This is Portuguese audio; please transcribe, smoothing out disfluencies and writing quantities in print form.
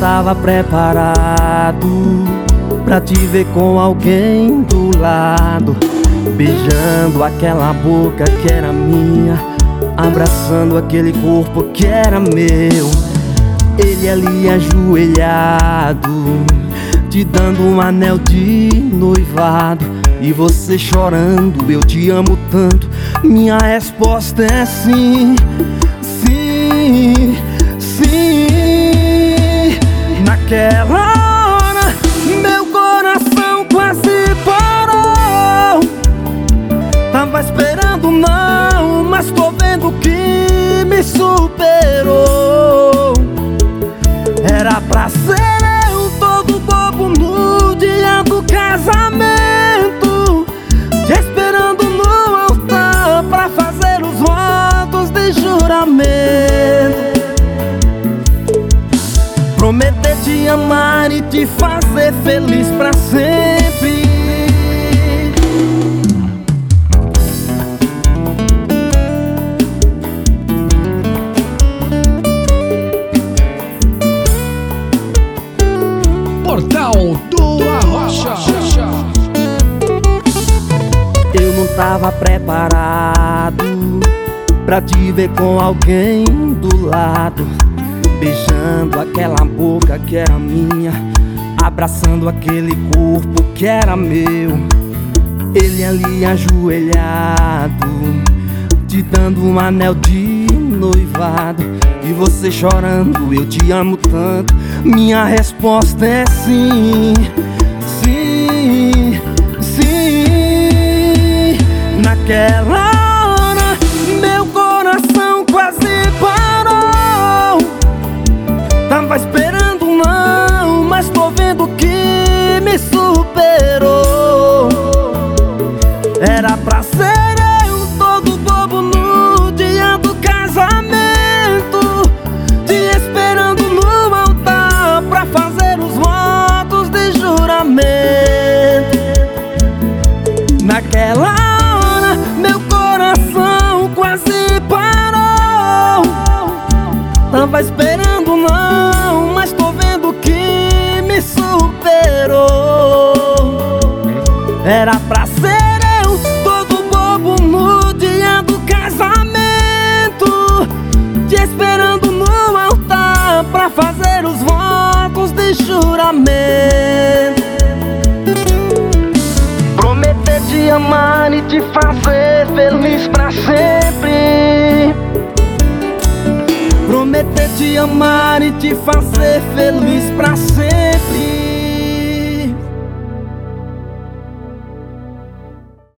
tava preparado pra te ver com alguém do lado, beijando aquela boca que era minha, abraçando aquele corpo que era meu. Ele ali ajoelhado, te dando um anel de noivado, e você chorando, eu te amo tanto. Minha resposta é sim, sim, sim. Naquela hora meu coração quase parou. Tava esperando não, mas tô vendo que me superou. Era pra ser eu todo bobo no dia do casamento, te esperando no altar pra fazer os votos de juramento. Prometer te amar e te fazer feliz pra sempre. Portal do Arrocha. Eu não tava preparado pra te ver com alguém do lado, beijando aquela boca que era minha, abraçando aquele corpo que era meu. Ele ali ajoelhado, te dando um anel de noivado, e você chorando, eu te amo tanto. Minha resposta é sim, sim, sim. Naquela hora meu coração quase parou. Tava esperando não, mas tô vendo que me superou. Era pra ser eu todo bobo no dia do casamento, te esperando no altar pra fazer os votos de juramento. Naquela hora meu coração quase parou. Tava esperando não, mas tô vendo que me superou. Era pra ser eu todo bobo no dia do casamento, te esperando no altar pra fazer os votos de juramento. Prometer te amar e te fazer feliz pra sempre. Prometer te amar e te fazer feliz pra sempre.